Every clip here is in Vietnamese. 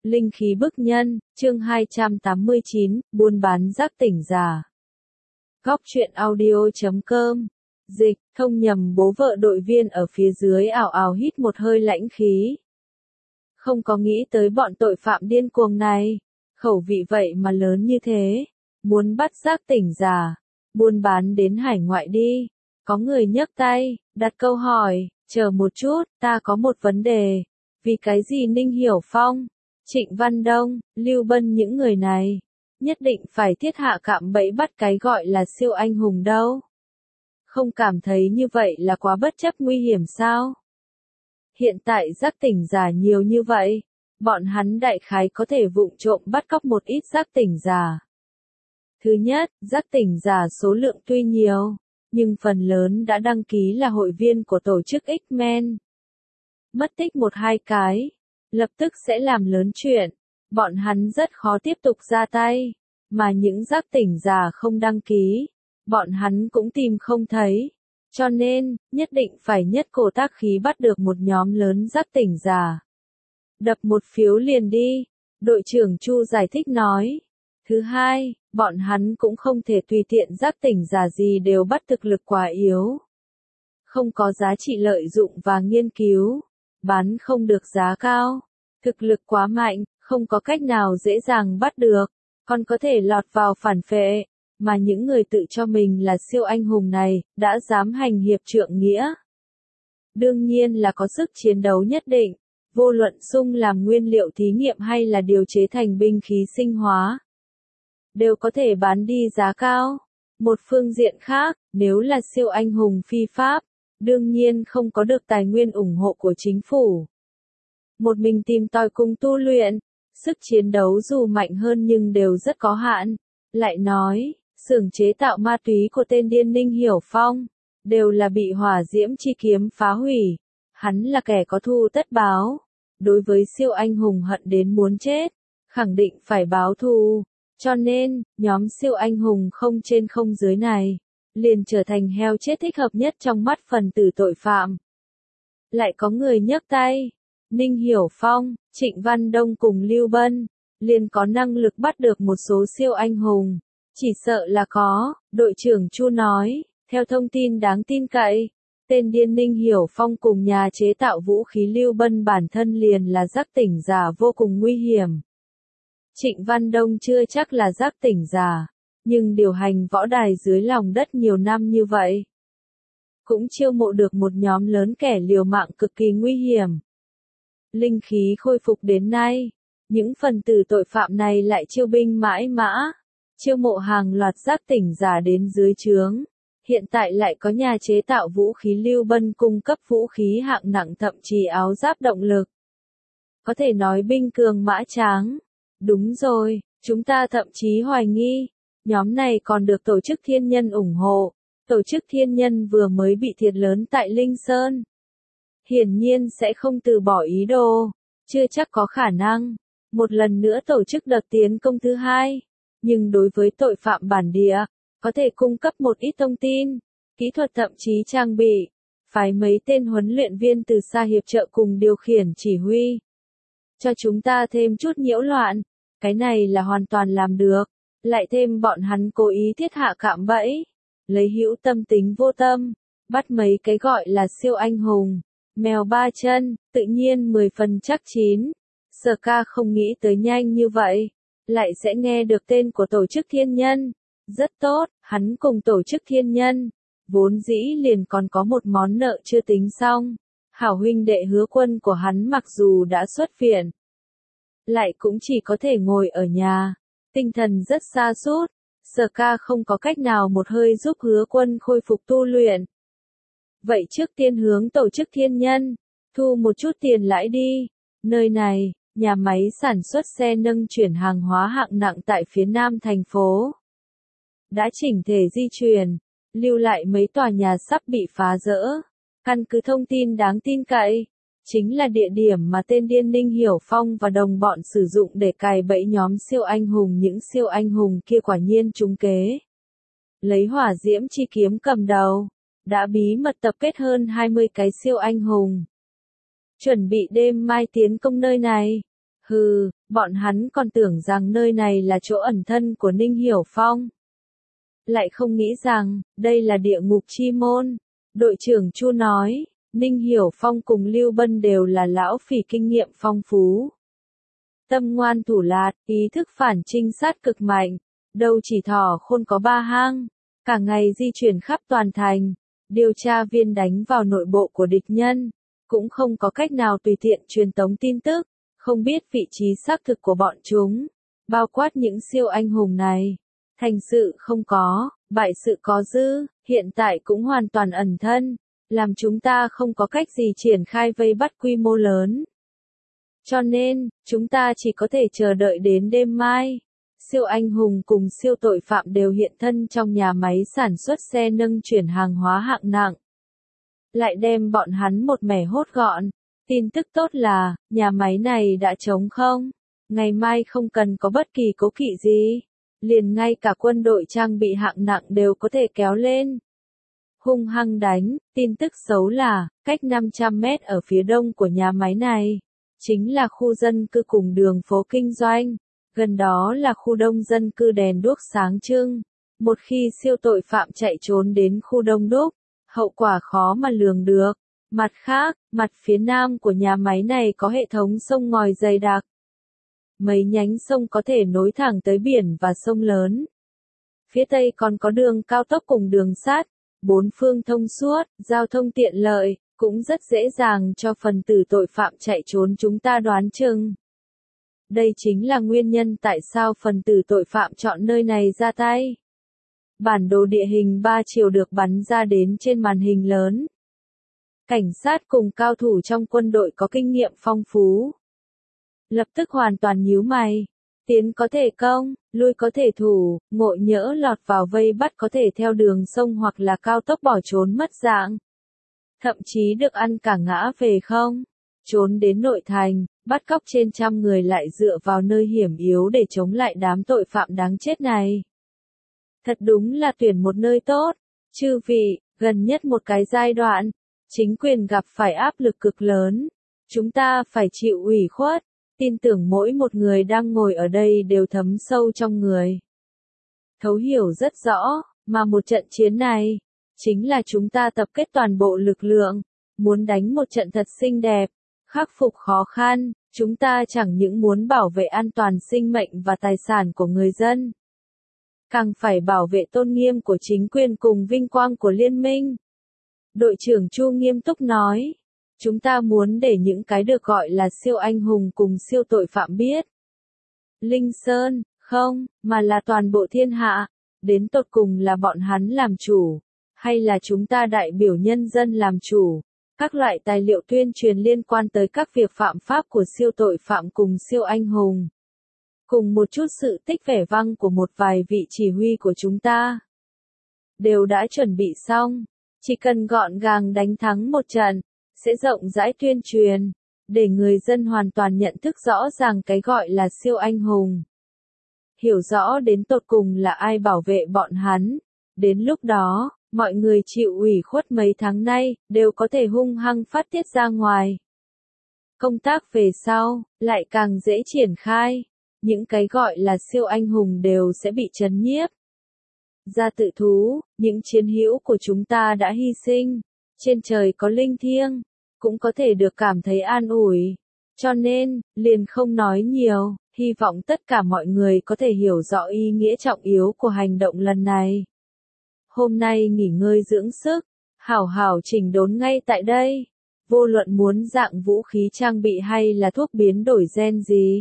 Linh khí bức nhân, chương 289, buôn bán giác tỉnh giả. Góc truyện audio.com. Dịch, thông nhầm bố vợ đội viên ở phía dưới ào ào hít một hơi lãnh khí. Không có nghĩ tới bọn tội phạm điên cuồng này. Khẩu vị vậy mà lớn như thế. Muốn bắt giác tỉnh giả. Buôn bán đến hải ngoại đi. Có người nhấc tay, đặt câu hỏi, chờ một chút, ta có một vấn đề. Vì cái gì Ninh Hiểu Phong, Trịnh Văn Đông, Lưu Bân những người này, nhất định phải thiết hạ cạm bẫy bắt cái gọi là siêu anh hùng đâu? Không cảm thấy như vậy là quá bất chấp nguy hiểm sao? Hiện tại giác tỉnh giả nhiều như vậy, bọn hắn đại khái có thể vụng trộm bắt cóc một ít giác tỉnh giả. Thứ nhất, giác tỉnh giả số lượng tuy nhiều, nhưng phần lớn đã đăng ký là hội viên của tổ chức X-Men. Mất tích một hai cái, lập tức sẽ làm lớn chuyện, bọn hắn rất khó tiếp tục ra tay, mà những giác tỉnh giả không đăng ký, bọn hắn cũng tìm không thấy, cho nên, nhất định phải nhất cổ tác khí bắt được một nhóm lớn giác tỉnh giả. Đập một phiếu liền đi, đội trưởng Chu giải thích nói. Thứ hai, bọn hắn cũng không thể tùy tiện giác tỉnh giả gì đều bắt, thực lực quá yếu. Không có giá trị lợi dụng và nghiên cứu, bán không được giá cao, thực lực quá mạnh, không có cách nào dễ dàng bắt được, còn có thể lọt vào phản phệ, mà những người tự cho mình là siêu anh hùng này, đã dám hành hiệp trượng nghĩa. Đương nhiên là có sức chiến đấu nhất định, vô luận sung làm nguyên liệu thí nghiệm hay là điều chế thành binh khí sinh hóa, đều có thể bán đi giá cao. Một phương diện khác, nếu là siêu anh hùng phi pháp, đương nhiên không có được tài nguyên ủng hộ của chính phủ. Một mình tìm tòi cùng tu luyện, sức chiến đấu dù mạnh hơn nhưng đều rất có hạn. Lại nói, xưởng chế tạo ma túy của tên điên Ninh Hiểu Phong, đều là bị hỏa diễm chi kiếm phá hủy. Hắn là kẻ có thù tất báo. Đối với siêu anh hùng hận đến muốn chết, khẳng định phải báo thù. Cho nên, nhóm siêu anh hùng không trên không dưới này, liền trở thành heo chết thích hợp nhất trong mắt phần tử tội phạm. Lại có người nhấc tay, Ninh Hiểu Phong, Trịnh Văn Đông cùng Lưu Bân, liền có năng lực bắt được một số siêu anh hùng. Chỉ sợ là có, đội trưởng Chu nói, theo thông tin đáng tin cậy, tên điên Ninh Hiểu Phong cùng nhà chế tạo vũ khí Lưu Bân bản thân liền là giác tỉnh giả vô cùng nguy hiểm. Trịnh Văn Đông chưa chắc là giác tỉnh giả, nhưng điều hành võ đài dưới lòng đất nhiều năm như vậy, cũng chiêu mộ được một nhóm lớn kẻ liều mạng cực kỳ nguy hiểm. Linh khí khôi phục đến nay, những phần tử tội phạm này lại chiêu binh mãi mã, chiêu mộ hàng loạt giác tỉnh giả đến dưới trướng. Hiện tại lại có nhà chế tạo vũ khí Lưu Bân cung cấp vũ khí hạng nặng, thậm chí áo giáp động lực. Có thể nói binh cường mã tráng. Đúng rồi, chúng ta thậm chí hoài nghi, nhóm này còn được tổ chức Thiên Nhân ủng hộ. Tổ chức Thiên Nhân vừa mới bị thiệt lớn tại Linh Sơn. Hiển nhiên sẽ không từ bỏ ý đồ, chưa chắc có khả năng một lần nữa tổ chức đợt tiến công thứ hai. Nhưng đối với tội phạm bản địa, có thể cung cấp một ít thông tin, kỹ thuật thậm chí trang bị, phái mấy tên huấn luyện viên từ xa hiệp trợ cùng điều khiển chỉ huy. Cho chúng ta thêm chút nhiễu loạn, cái này là hoàn toàn làm được. Lại thêm bọn hắn cố ý thiết hạ cạm bẫy, lấy hữu tâm tính vô tâm, bắt mấy cái gọi là siêu anh hùng, mèo ba chân, tự nhiên 10 phần chắc chín. Sở ca không nghĩ tới nhanh như vậy, lại sẽ nghe được tên của tổ chức Thiên Nhân. Rất tốt, hắn cùng tổ chức Thiên Nhân, vốn dĩ liền còn có một món nợ chưa tính xong. Hảo huynh đệ Hứa Quân của hắn mặc dù đã xuất viện, lại cũng chỉ có thể ngồi ở nhà, tinh thần rất sa sút. Sở ca không có cách nào một hơi giúp Hứa Quân khôi phục tu luyện. Vậy trước tiên hướng tổ chức Thiên Nhân, thu một chút tiền lãi đi. Nơi này, nhà máy sản xuất xe nâng chuyển hàng hóa hạng nặng tại phía nam thành phố, đã chỉnh thể di chuyển, lưu lại mấy tòa nhà sắp bị phá rỡ. Căn cứ thông tin đáng tin cậy, chính là địa điểm mà tên điên Ninh Hiểu Phong và đồng bọn sử dụng để cài bẫy nhóm siêu anh hùng. Những siêu anh hùng kia quả nhiên trúng kế. Lấy hỏa diễm chi kiếm cầm đầu, đã bí mật tập kết hơn 20 cái siêu anh hùng. Chuẩn bị đêm mai tiến công nơi này. Hừ, bọn hắn còn tưởng rằng nơi này là chỗ ẩn thân của Ninh Hiểu Phong. Lại không nghĩ rằng, đây là địa ngục chi môn. Đội trưởng Chu nói, Ninh Hiểu Phong cùng Lưu Bân đều là lão phỉ kinh nghiệm phong phú. Tâm ngoan thủ lạt, ý thức phản trinh sát cực mạnh, đâu chỉ thỏ khôn có 3 hang, cả ngày di chuyển khắp toàn thành, điều tra viên đánh vào nội bộ của địch nhân, cũng không có cách nào tùy tiện truyền tống tin tức, không biết vị trí xác thực của bọn chúng, bao quát những siêu anh hùng này. Thành sự không có, bại sự có dư, hiện tại cũng hoàn toàn ẩn thân, làm chúng ta không có cách gì triển khai vây bắt quy mô lớn. Cho nên, chúng ta chỉ có thể chờ đợi đến đêm mai. Siêu anh hùng cùng siêu tội phạm đều hiện thân trong nhà máy sản xuất xe nâng chuyển hàng hóa hạng nặng. Lại đem bọn hắn một mẻ hốt gọn. Tin tức tốt là, nhà máy này đã trống không. Ngày mai không cần có bất kỳ cố kỵ gì. Liền ngay cả quân đội trang bị hạng nặng đều có thể kéo lên. Hung hăng đánh, tin tức xấu là, cách 500 mét ở phía đông của nhà máy này. Chính là khu dân cư cùng đường phố kinh doanh. Gần đó là khu đông dân cư đèn đuốc sáng trưng. Một khi siêu tội phạm chạy trốn đến khu đông đúc, hậu quả khó mà lường được. Mặt khác, mặt phía nam của nhà máy này có hệ thống sông ngòi dày đặc. Mấy nhánh sông có thể nối thẳng tới biển và sông lớn. Phía tây còn có đường cao tốc cùng đường sắt, 4 phương thông suốt, giao thông tiện lợi, cũng rất dễ dàng cho phần tử tội phạm chạy trốn chúng ta đoán chừng. Đây chính là nguyên nhân tại sao phần tử tội phạm chọn nơi này ra tay. Bản đồ địa hình 3 chiều được bắn ra đến trên màn hình lớn. Cảnh sát cùng cao thủ trong quân đội có kinh nghiệm phong phú. Lập tức hoàn toàn nhíu mày. Tiến có thể công, lui có thể thủ, ngộ nhỡ lọt vào vây bắt có thể theo đường sông hoặc là cao tốc bỏ trốn mất dạng. Thậm chí được ăn cả ngã về không. Trốn đến nội thành, bắt cóc trên 100 người lại dựa vào nơi hiểm yếu để chống lại đám tội phạm đáng chết này. Thật đúng là tuyển một nơi tốt. Chư vị, gần nhất một cái giai đoạn, chính quyền gặp phải áp lực cực lớn. Chúng ta phải chịu ủy khuất. Tin tưởng mỗi một người đang ngồi ở đây đều thấm sâu trong người. Thấu hiểu rất rõ, mà một trận chiến này, chính là chúng ta tập kết toàn bộ lực lượng, muốn đánh một trận thật xinh đẹp, khắc phục khó khăn, chúng ta chẳng những muốn bảo vệ an toàn sinh mệnh và tài sản của người dân, càng phải bảo vệ tôn nghiêm của chính quyền cùng vinh quang của liên minh. Đội trưởng Chu nghiêm túc nói. Chúng ta muốn để những cái được gọi là siêu anh hùng cùng siêu tội phạm biết. Linh Sơn, không, mà là toàn bộ thiên hạ, đến tột cùng là bọn hắn làm chủ, hay là chúng ta đại biểu nhân dân làm chủ. Các loại tài liệu tuyên truyền liên quan tới các việc phạm pháp của siêu tội phạm cùng siêu anh hùng. Cùng một chút sự tích vẻ vang của một vài vị chỉ huy của chúng ta. Đều đã chuẩn bị xong, chỉ cần gọn gàng đánh thắng một trận. Sẽ rộng rãi tuyên truyền, để người dân hoàn toàn nhận thức rõ ràng cái gọi là siêu anh hùng. Hiểu rõ đến tột cùng là ai bảo vệ bọn hắn. Đến lúc đó, mọi người chịu ủy khuất mấy tháng nay, đều có thể hung hăng phát tiết ra ngoài. Công tác về sau, lại càng dễ triển khai. Những cái gọi là siêu anh hùng đều sẽ bị trấn nhiếp. Ra tự thú, những chiến hữu của chúng ta đã hy sinh. Trên trời có linh thiêng, cũng có thể được cảm thấy an ủi. Cho nên, liền không nói nhiều, hy vọng tất cả mọi người có thể hiểu rõ ý nghĩa trọng yếu của hành động lần này. Hôm nay nghỉ ngơi dưỡng sức, hảo hảo chỉnh đốn ngay tại đây. Vô luận muốn dạng vũ khí trang bị hay là thuốc biến đổi gen gì.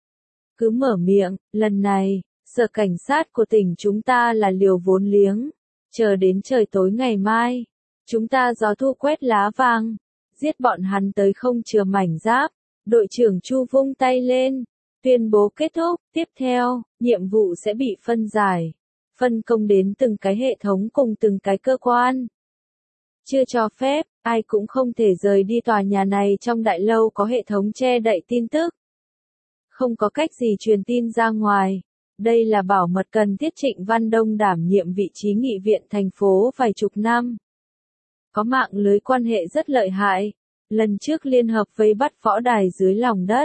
Cứ mở miệng, lần này, sở cảnh sát của tỉnh chúng ta là liều vốn liếng. Chờ đến trời tối ngày mai. Chúng ta gió thu quét lá vàng, giết bọn hắn tới không chừa mảnh giáp. Đội trưởng Chu vung tay lên, tuyên bố kết thúc. Tiếp theo, nhiệm vụ sẽ bị phân giải, phân công đến từng cái hệ thống cùng từng cái cơ quan. Chưa cho phép, ai cũng không thể rời đi tòa nhà này trong đại lâu có hệ thống che đậy tin tức. Không có cách gì truyền tin ra ngoài. Đây là bảo mật cần thiết. Trịnh Văn Đông đảm nhiệm vị trí nghị viện thành phố vài chục năm. Có mạng lưới quan hệ rất lợi hại. Lần trước liên hợp vây bắt võ đài dưới lòng đất.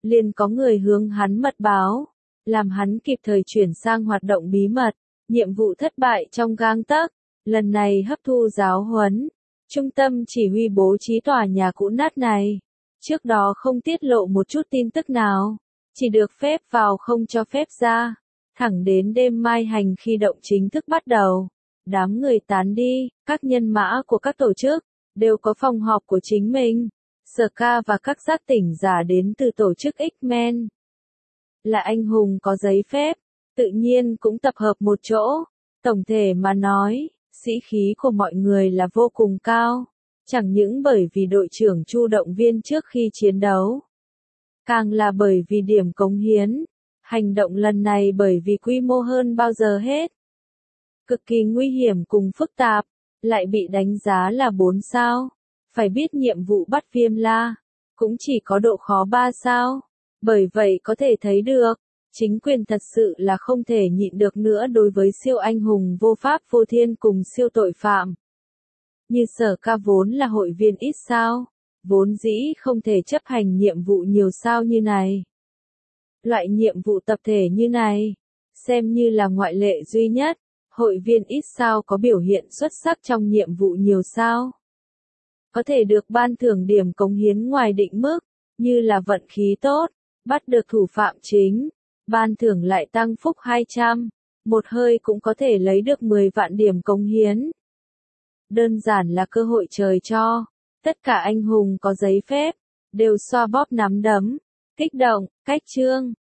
liền có người hướng hắn mật báo, làm hắn kịp thời chuyển sang hoạt động bí mật, nhiệm vụ thất bại trong gang tấc, lần này hấp thu giáo huấn, trung tâm chỉ huy bố trí tòa nhà cũ nát này, trước đó không tiết lộ một chút tin tức nào, chỉ được phép vào không cho phép ra, thẳng đến đêm mai hành khi động chính thức bắt đầu, đám người tán đi, các nhân mã của các tổ chức, đều có phòng họp của chính mình. Sở Ca và các giác tỉnh giả đến từ tổ chức X-Men là anh hùng có giấy phép, tự nhiên cũng tập hợp một chỗ. Tổng thể mà nói, sĩ khí của mọi người là vô cùng cao, chẳng những bởi vì đội trưởng Chu động viên trước khi chiến đấu, càng là bởi vì điểm cống hiến, hành động lần này bởi vì quy mô hơn bao giờ hết. Cực kỳ nguy hiểm cùng phức tạp, lại bị đánh giá là 4 sao. Phải biết nhiệm vụ bắt Viêm La, cũng chỉ có độ khó 3 sao. Bởi vậy có thể thấy được, chính quyền thật sự là không thể nhịn được nữa đối với siêu anh hùng vô pháp vô thiên cùng siêu tội phạm. Như Sở Ca vốn là hội viên ít sao, vốn dĩ không thể chấp hành nhiệm vụ nhiều sao như này. Loại nhiệm vụ tập thể như này, xem như là ngoại lệ duy nhất, hội viên ít sao có biểu hiện xuất sắc trong nhiệm vụ nhiều sao. Có thể được ban thưởng điểm cống hiến ngoài định mức, như là vận khí tốt, bắt được thủ phạm chính, ban thưởng lại tăng phúc 200, một hơi cũng có thể lấy được 10 vạn điểm cống hiến. Đơn giản là cơ hội trời cho, tất cả anh hùng có giấy phép, đều xoa bóp nắm đấm, kích động, cách chương.